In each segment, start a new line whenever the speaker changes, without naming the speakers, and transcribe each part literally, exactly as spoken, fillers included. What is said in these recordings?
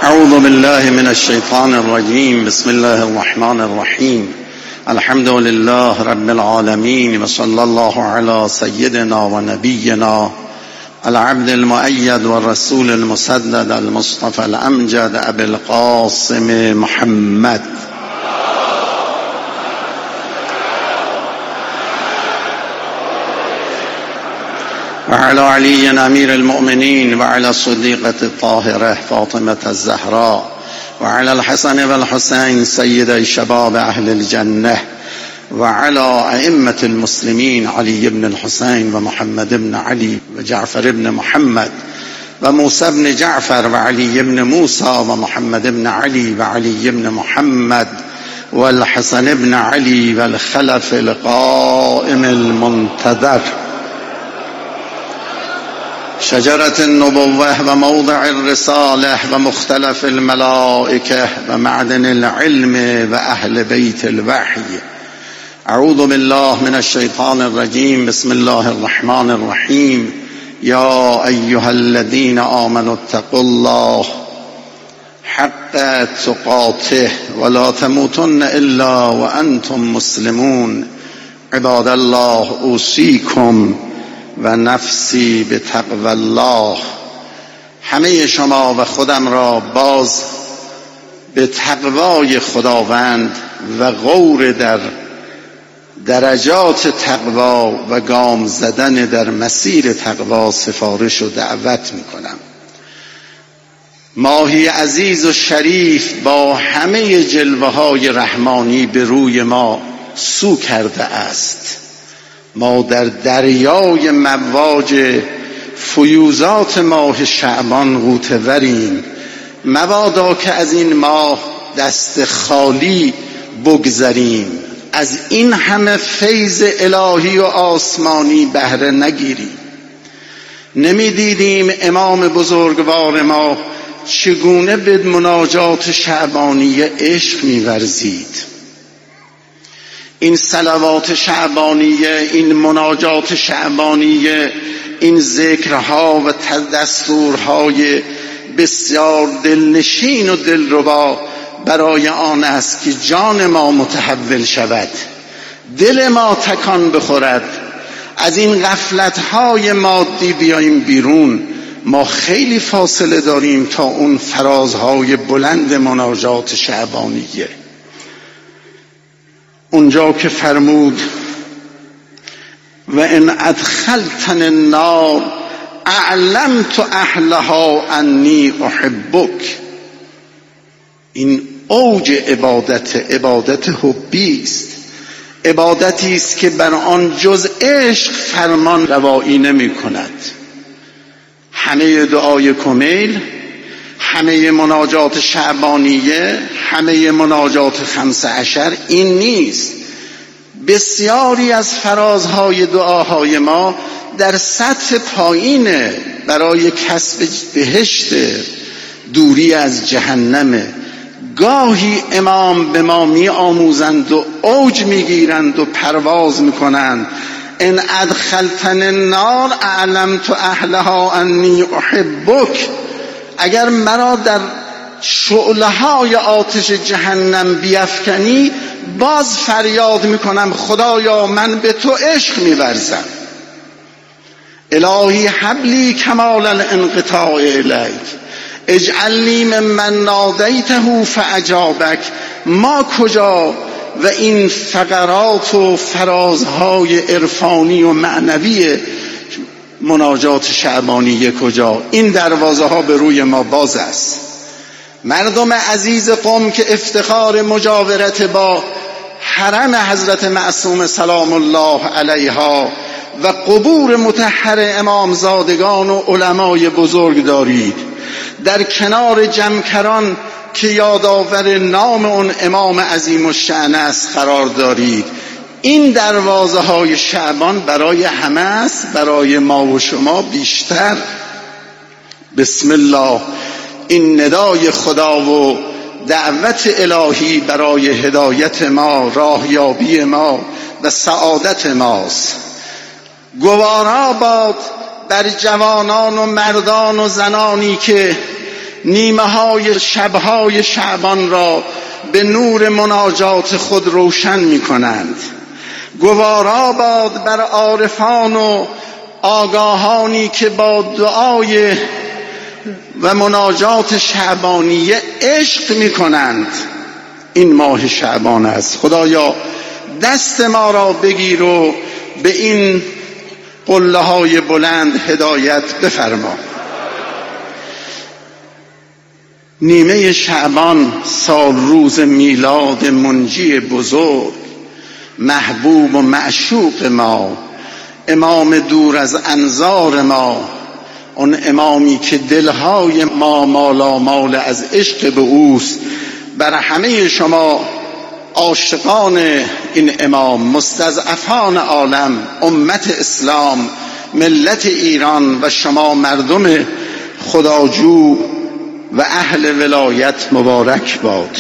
اعوذ بالله من الشیطان الرجیم. بسم الله الرحمن الرحیم. الحمد لله رب العالمین و صلی الله علی سیدنا و نبینا العبد المؤید و الرسول المسدد المصطفى الامجد ابی القاسم محمد وعلى علي أمير المؤمنين وعلى الصديقة الطاهرة فاطمة الزهراء وعلى الحسن والحسين سيدي شباب أهل الجنة وعلى أئمة المسلمين علي بن الحسين ومحمد بن علي وجعفر بن محمد وموسى بن جعفر وعلي بن موسى ومحمد بن علي وعلي بن محمد والحسن بن علي والخلف القائم المنتظر شجرة النبوة وموضع الرسالة ومختلف الملائكة ومعدن العلم وأهل بيت الوحي. أعوذ بالله من الشيطان الرجيم. بسم الله الرحمن الرحيم. يا أيها الذين آمنوا اتقوا الله حق تقاته ولا تموتن إلا وأنتم مسلمون. عباد الله أوصيكم و نفسی به تقوی الله. همه شما و خودم را باز به تقوای خداوند و غور در درجات تقوا و گام زدن در مسیر تقوا سفارش و دعوت می کنم. ماهی عزیز و شریف با همه جلوه های رحمانی به روی ما سو کرده است. ما در دریای مواج فیوزات ماه شعبان غوطه‌وریم. مبادا که از این ماه دست خالی بگذریم، از این همه فیض الهی و آسمانی بهره نگیریم. نمیدیدیم امام بزرگوار ما چگونه به مناجات شعبانیه عشق می‌ورزید؟ این صلوات شعبانیه، این مناجات شعبانیه، این ذکرها و دستورهای بسیار دلنشین و دلربا برای آن است که جان ما متحول شود، دل ما تکان بخورد، از این غفلتهای مادی بیاییم بیرون. ما خیلی فاصله داریم تا اون فرازهای بلند مناجات شعبانیه. اونجا که فرمود و ان ادخلتن النار اعلمت اهلها انی احبک. این اوج عبادت، عبادت حبی است، عبادتی است که بر آن جز عشق فرمان روایی نمی کند. همه دعای کمیل، همه مناجات شعبانیه، همه مناجات خمس عشر این نیست. بسیاری از فرازهای دعاهای ما در سطح پایینه، برای کسب بهشت، دوری از جهنمه. گاهی امام به ما می آموزند و اوج می گیرند و پرواز می کنند. ان ادخلتن النار اعلمت اهلها انی احبک. اگر مرا در شعله های آتش جهنم بیفکنی، باز فریاد میکنم خدایا من به تو عشق میورزم. الهی حبلی کمال الانقطاع الیک اجعلنی ممن نادیته فاجابک. ما کجا و این فقرات و فرازهای عرفانی و معنوی مناجات شعبانیه کجا؟ این دروازه ها به روی ما باز است. مردم عزیز قم که افتخار مجاورت با حرم حضرت معصوم سلام الله علیها و قبور مطهر امامزادگان و علمای بزرگ دارید، در کنار جمکران که یادآور نام اون امام عظیم الشأن است قرار دارید. این دروازه های شعبان برای همه است، برای ما و شما بیشتر. بسم الله. این ندای خدا و دعوت الهی برای هدایت ما، راهیابی ما و سعادت ماست. گوارا باد بر جوانان و مردان و زنانی که نیمه های شبهای شعبان را به نور مناجات خود روشن می کنند. گوارا باد بر عارفان و آگاهانی که با دعای و مناجات شعبانیه عشق می کنند. این ماه شعبان است. خدایا دست ما را بگیر و به این قله های بلند هدایت بفرما. نیمه شعبان سال روز میلاد منجی بزرگ، محبوب و معشوق ما، امام دور از انظار ما، اون امامی که دلهای ما مالامال از عشق به اوست. بر همه شما عاشقان این امام، مستضعفان عالم، امت اسلام، ملت ایران و شما مردم خداجو و اهل ولایت مبارک باد.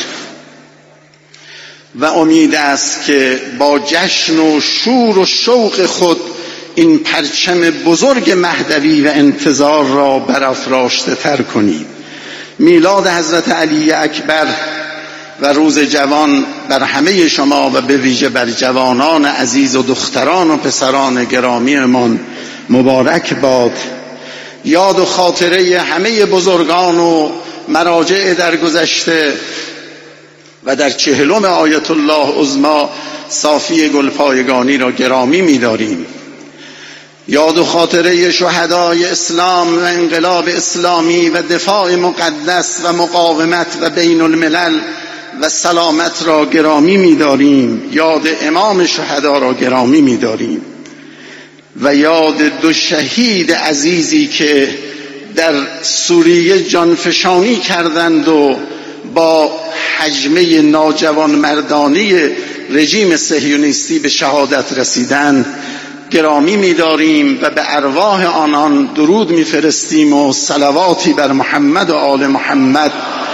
و امید است که با جشن و شور و شوق خود این پرچم بزرگ مهدوی و انتظار را برافراشته تر کنید. میلاد حضرت علی اکبر و روز جوان بر همه شما و به ویژه بر جوانان عزیز و دختران و پسران گرامی من مبارک باد. یاد و خاطره همه بزرگان و مراجع در گذشته و در چهلم آیت الله عظمی صافی گلپایگانی را گرامی می‌داریم. یاد و خاطره شهدای اسلام و انقلاب اسلامی و دفاع مقدس و مقاومت و بین الملل و سلامت را گرامی می‌داریم. یاد امام شهدا را گرامی می‌داریم و یاد دو شهید عزیزی که در سوریه جانفشانی کردند و با حجمه ناجوان مردانی رژیم صهیونیستی به شهادت رسیدند گرامی می‌داریم و به ارواح آنان درود می‌فرستیم و صلواتی بر محمد و آل محمد.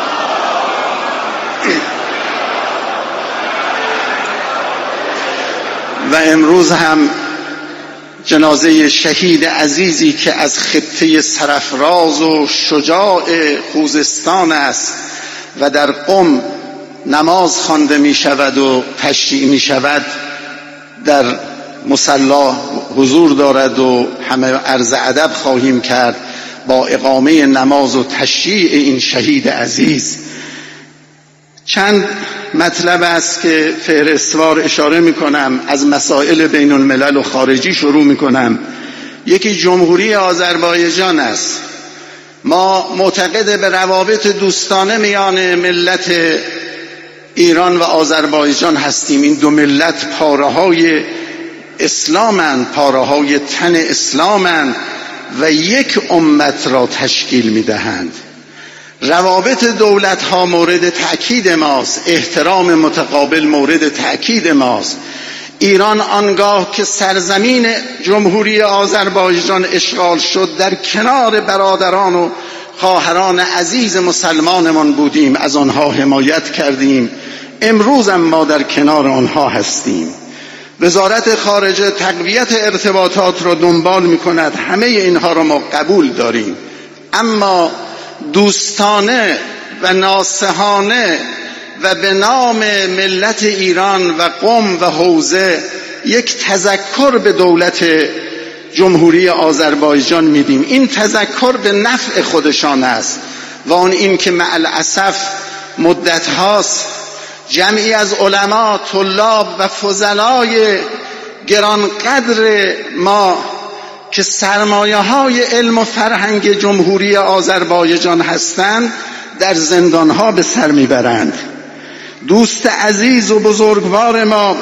و امروز هم جنازه شهید عزیزی که از خطه سرفراز و شجاع خوزستان است و در قم نماز خوانده می شود و تشییع می شود، در مصلی حضور دارد و همه عرض ادب خواهیم کرد با اقامه نماز و تشییع این شهید عزیز. چند مطلب است که فهرستوار اشاره می کنم. از مسائل بین الملل و خارجی شروع می کنم. یکی جمهوری آذربایجان است. ما معتقد به روابط دوستانه میان ملت ایران و آذربایجان هستیم. این دو ملت پاره های اسلامند، پاره های تن اسلامند و یک امت را تشکیل می دهند. روابط دولت ها مورد تأکید ماست، احترام متقابل مورد تأکید ماست. ایران آنگاه که سرزمین جمهوری آذربایجان اشغال شد در کنار برادران و خواهران عزیز مسلمانمان بودیم، از آنها حمایت کردیم. امروز هم ما در کنار آنها هستیم. وزارت خارجه تقویت ارتباطات را دنبال می کند. همه اینها را ما قبول داریم، اما دوستانه و ناصحانه و به نام ملت ایران و قم و حوزه یک تذکر به دولت جمهوری آذربایجان میدیم. این تذکر به نفع خودشان است و آن این که مع الاسف مدت هاست جمعی از علما، طلاب و فضلای گرانقدر ما که سرمایه های علم و فرهنگ جمهوری آذربایجان هستند در زندان ها به سر میبرند. دوست عزیز و بزرگوار ما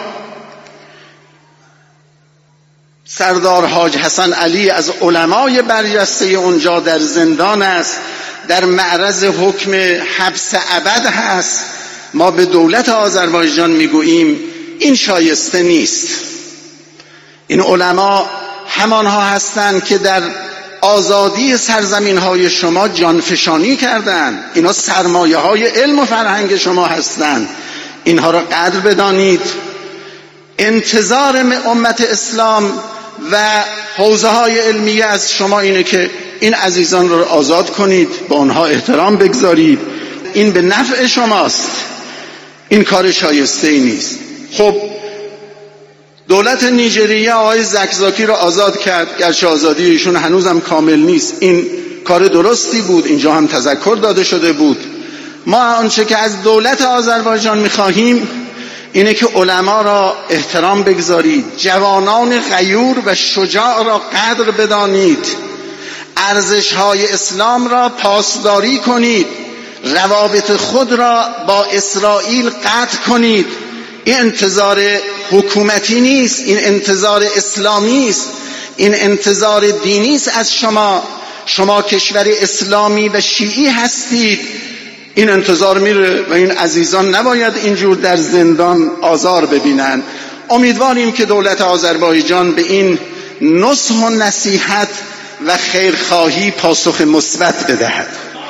سردار حاج حسن علی از علمای برجسته اونجا در زندان است، در معرض حکم حبس ابد هست. ما به دولت آذربایجان میگوییم این شایسته نیست. این علما همانها هستند که در آزادی سرزمین های شما جانفشانی کردند. اینا سرمایه های علم و فرهنگ شما هستند. اینها را قدر بدانید. انتظار امت اسلام و حوزه های علمیه از شما اینه که این عزیزان رو آزاد کنید، با آنها احترام بگذارید، این به نفع شماست، این کار شایسته ای نیست. خب دولت نیجریه آقای زکزاکی رو آزاد کرد، گرچه آزادی ایشون هنوزم کامل نیست، این کار درستی بود، اینجا هم تذکر داده شده بود. ما آنچه که از دولت آذربایجان می‌خواهیم اینه که علما را احترام بگذارید، جوانان غیور و شجاع را قدر بدانید، ارزش‌های اسلام را پاسداری کنید، روابط خود را با اسرائیل قطع کنید. این انتظار حکومتی نیست، این انتظار اسلامی است، این انتظار دینی است از شما. شما کشور اسلامی و شیعی هستید، این انتظار میره و این عزیزان نباید اینجور در زندان آزار ببینن. امیدواریم که دولت آذربایجان به این نصح و نصیحت و خیرخواهی پاسخ مثبت بدهد.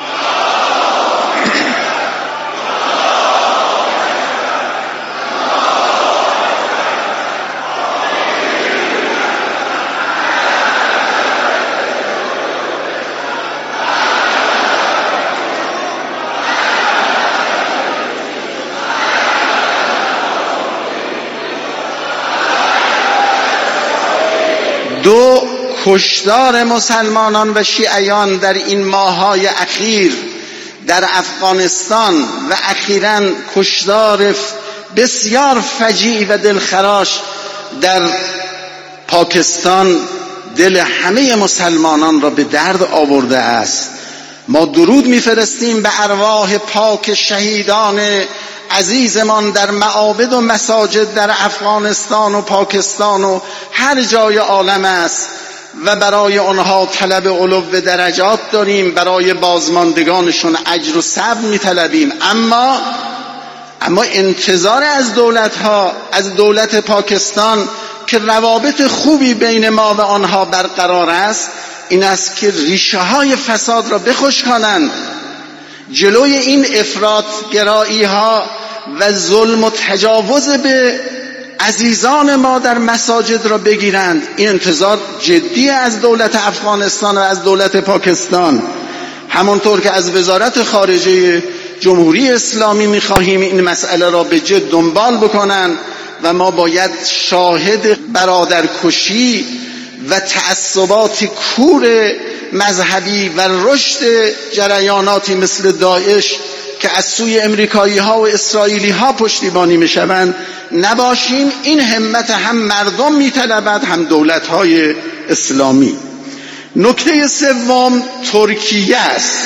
دو، کشتار مسلمانان و شیعیان در این ماه‌های اخیر در افغانستان و اخیراً کشتار بسیار فجیع و دلخراش در پاکستان دل همه مسلمانان را به درد آورده است. ما درود می‌فرستیم به ارواح پاک شهیدان عزیزمان در معابد و مساجد در افغانستان و پاکستان و هر جای عالم است و برای آنها طلب علو درجات داریم، برای بازماندگانشون اجر و صبر می‌طلبیم. اما اما انتظار از دولت‌ها، از دولت پاکستان که روابط خوبی بین ما و آنها برقرار است، این است که ریشه‌های فساد را بخشکانند، جلوی این افراط گرایی ها و ظلم و تجاوز به عزیزان ما در مساجد را بگیرند. این انتظار جدی از دولت افغانستان و از دولت پاکستان. همونطور که از وزارت خارجه جمهوری اسلامی می‌خواهیم این مسئله را به جد دنبال بکنن و ما باید شاهد برادرکشی و تعصبات کور مذهبی و رشد جریاناتی مثل داعش که از سوی امریکایی ها و اسرائیلی ها پشتیبانی می شوند نباشیم. این همت هم مردم می طلبد هم دولت های اسلامی. نکته سوم ترکیه است.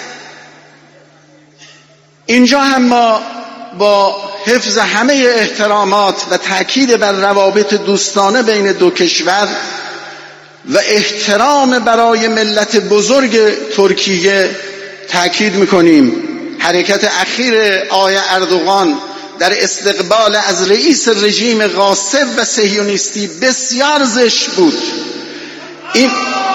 اینجا هم ما با حفظ همه احترامات و تأکید بر روابط دوستانه بین دو کشور و احترام برای ملت بزرگ ترکیه تأکید میکنیم. حرکت اخیر آقای اردوغان در استقبال از رئیس رژیم غاصب و صهیونیستی بسیار زشت بود. این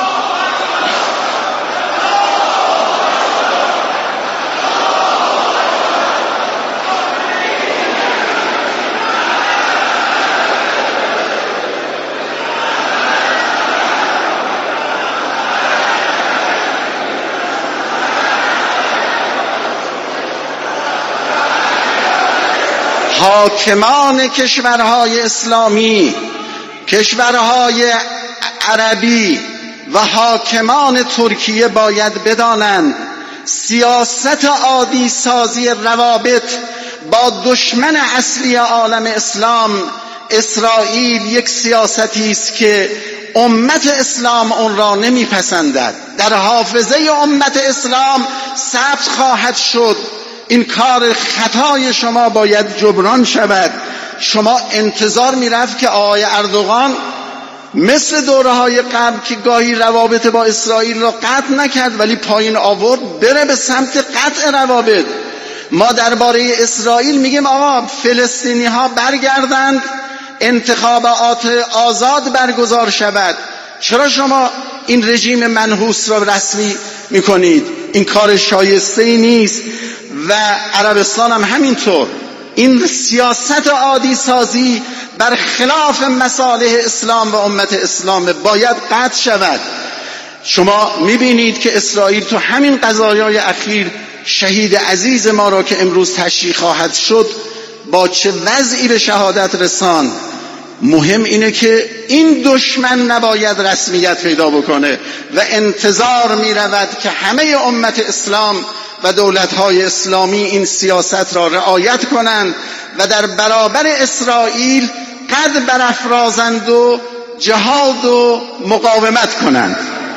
حاکمان کشورهای اسلامی، کشورهای عربی و حاکمان ترکیه باید بدانند سیاست عادی سازی روابط با دشمن اصلی عالم اسلام اسرائیل یک سیاستی است که امت اسلام اون را نمیپسندد. در حافظه امت اسلام ثبت خواهد شد. این کار خطای شما باید جبران شود. شما انتظار میرفت که آقای اردوغان مثل دوره‌های قبل که گاهی روابط با اسرائیل را قطع نکرد ولی پایین آورد بره به سمت قطع روابط. ما درباره اسرائیل میگیم آقا فلسطینی ها برگردند، انتخابات آزاد برگزار شود. چرا شما این رژیم منحوس را رسمی میکنید؟ این کار شایسته ای نیست. و عربستان هم همینطور. این سیاست عادی سازی بر خلاف مصالح اسلام و امت اسلام باید قطع شود. شما میبینید که اسرائیل تو همین قضایای اخیر شهید عزیز ما را که امروز تشییع خواهد شد با چه وضعی به شهادت رساند. مهم اینه که این دشمن نباید رسمیت پیدا بکنه و انتظار می رود که همه امت اسلام و دولت‌های اسلامی این سیاست را رعایت کنند و در برابر اسرائیل قد برافرازند و جهاد و مقاومت کنند.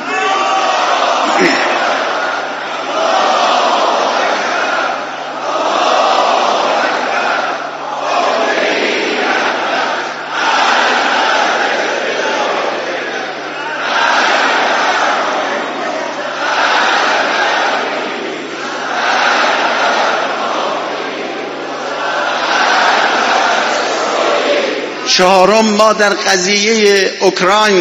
چهارم، ما در قضیه اوکراین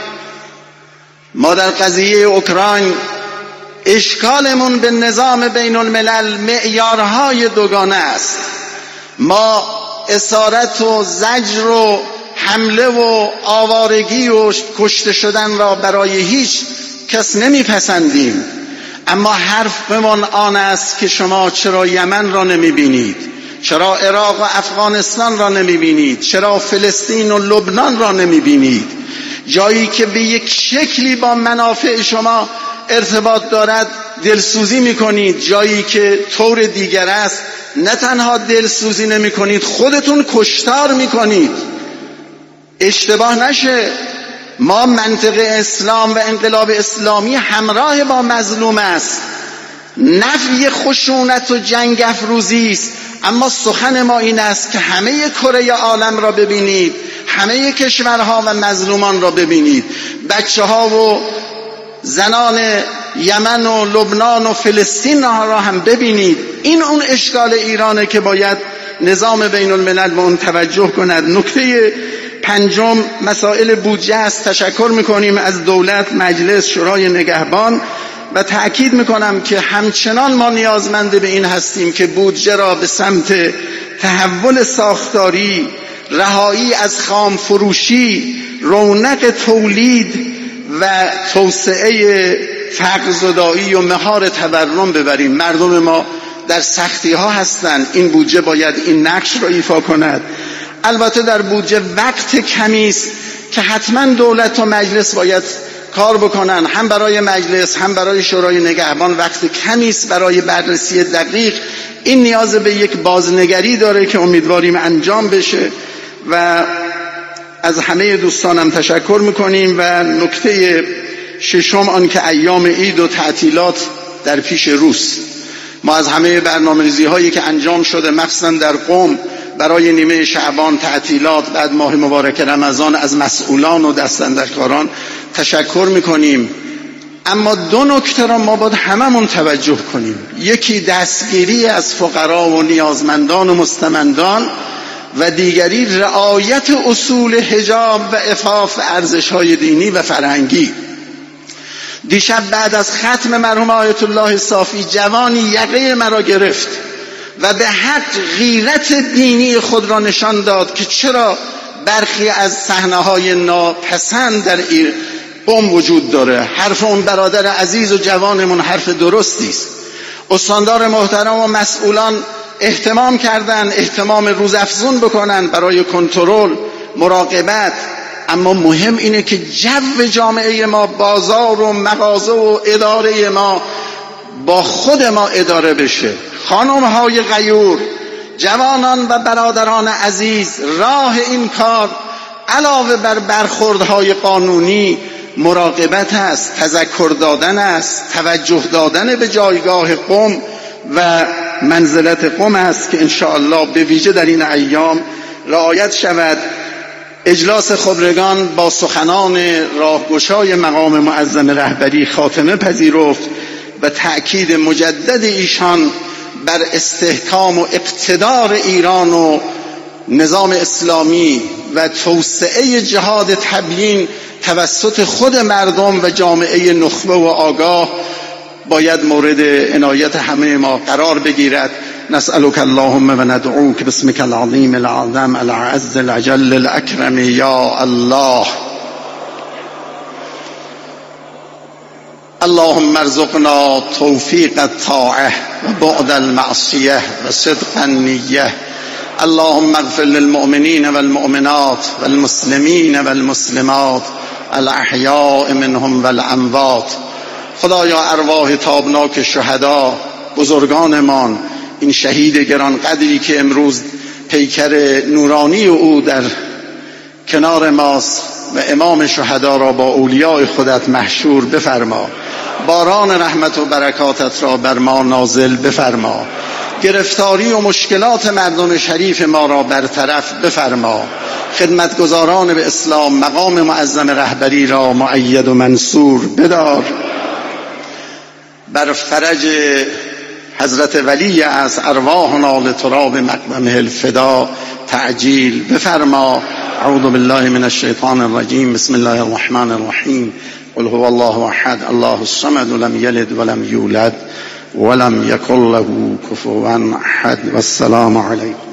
ما در قضیه اوکراین اشکالمون به نظام بین الملل معیارهای دوگانه است. ما اسارت و زجر و حمله و آوارگی و کشته شدن را برای هیچ کس نمیپسندیم، اما حرفمون آن است که شما چرا یمن را نمیبینید؟ چرا عراق و افغانستان را نمیبینید؟ چرا فلسطین و لبنان را نمیبینید؟ جایی که به یک شکلی با منافع شما ارتباط دارد دلسوزی میکنید، جایی که طور دیگر است نه تنها دلسوزی نمیکنید، خودتون کشتار میکنید. اشتباه نشه، ما منطق اسلام و انقلاب اسلامی همراه با مظلوم است، نفی خشونت و جنگ افروزی است، اما سخن ما این است که همه کره عالم را ببینید، همه کشورها و مظلومان را ببینید، بچه ها و زنان یمن و لبنان و فلسطین را هم ببینید. این اون اشکال ایرانه که باید نظام بین الملل به اون توجه کند. نکته پنجم مسائل بودجه است. تشکر میکنیم از دولت، مجلس، شورای نگهبان و تأکید میکنم که همچنان ما نیازمند به این هستیم که بودجه را به سمت تحول ساختاری، رهایی از خام فروشی، رونق تولید و توسعه فقر زدایی و مهار تورم ببریم. مردم ما در سختی ها هستند، این بودجه باید این نقش را ایفا کند. البته در بودجه وقت کمی است که حتما دولت و مجلس باید کار بکنن، هم برای مجلس هم برای شورای نگهبان وقت کمی است برای بررسی دقیق. این نیاز به یک بازنگری داره که امیدواریم انجام بشه و از همه دوستانم تشکر میکنیم. و نکته ششم آن که ایام عید و تعطیلات در پیش روست. ما از همه برنامه‌ریزی هایی که انجام شده مخصوصا در قم برای نیمه شعبان تعطیلات، بعد ماه مبارک رمضان، از مسئولان و دستاندرکاران تشکر میکنیم. اما دو نکته را ما باید هممون توجه کنیم. یکی دستگیری از فقرا و نیازمندان و مستمندان و دیگری رعایت اصول حجاب و عفاف ارزش‌های دینی و فرهنگی. دیشب بعد از ختم مرحوم آیت الله صافی جوانی یقه مرا گرفت و به حق غیرت دینی خود را نشان داد که چرا برخی از صحنه‌های ناپسند در قم وجود داره. حرف اون برادر عزیز و جوانمون حرف درستی است. استاندار محترم و مسئولان اهتمام کردن، اهتمام روزافزون بکنن برای کنترل، مراقبت، اما مهم اینه که جو جامعه ما، بازار و مغازه و اداره ما با خود ما اداره بشه. خانم‌های غیور، جوانان و برادران عزیز، راه این کار علاوه بر برخوردهای قانونی مراقبت است، تذکر دادن است، توجه دادن به جایگاه قم و منزلت قم است که انشاءالله به ویژه در این ایام رعایت شود. اجلاس خبرگان با سخنان راهگشای مقام معظم رهبری خاتمه پذیرفت و تأکید مجدد ایشان بر استحکام و اقتدار ایران و نظام اسلامی و توسعه جهاد تبیین توسط خود مردم و جامعه نخبه و آگاه باید مورد عنایت همه ما قرار بگیرد. نسألك اللهم وندعوك باسمك العظيم العظم الأعز الأجل الأكرم يا الله. اللهم ارزقنا توفیق الطاعه و بعد المعصیه و صدق النیه. اللهم اغفر للمؤمنین والمؤمنات والمسلمین والمسلمات الاحیاء منهم والاموات. خدایا ارواح تابناک شهدا بزرگانمان، این شهید گرانقدری که امروز پیکر نورانی او در کنار ماست و امام شهدا را با اولیاء خودت محشور بفرما. باران رحمت و برکاتت را بر ما نازل بفرما. گرفتاری و مشکلات مردم شریف ما را برطرف بفرما. خدمتگزاران به اسلام مقام معظم رهبری را مؤید و منصور بدار. بر فرج حضرت ولی از ارواحنا لتراب مقدمه الفدا تعجیل بفرما. اعوذ بالله من الشیطان الرجیم. بسم الله الرحمن الرحیم. قل هو الله احد الله الصمد لم یلد ولم یولد ولم یکن له کفوا احد. والسلام علیکم.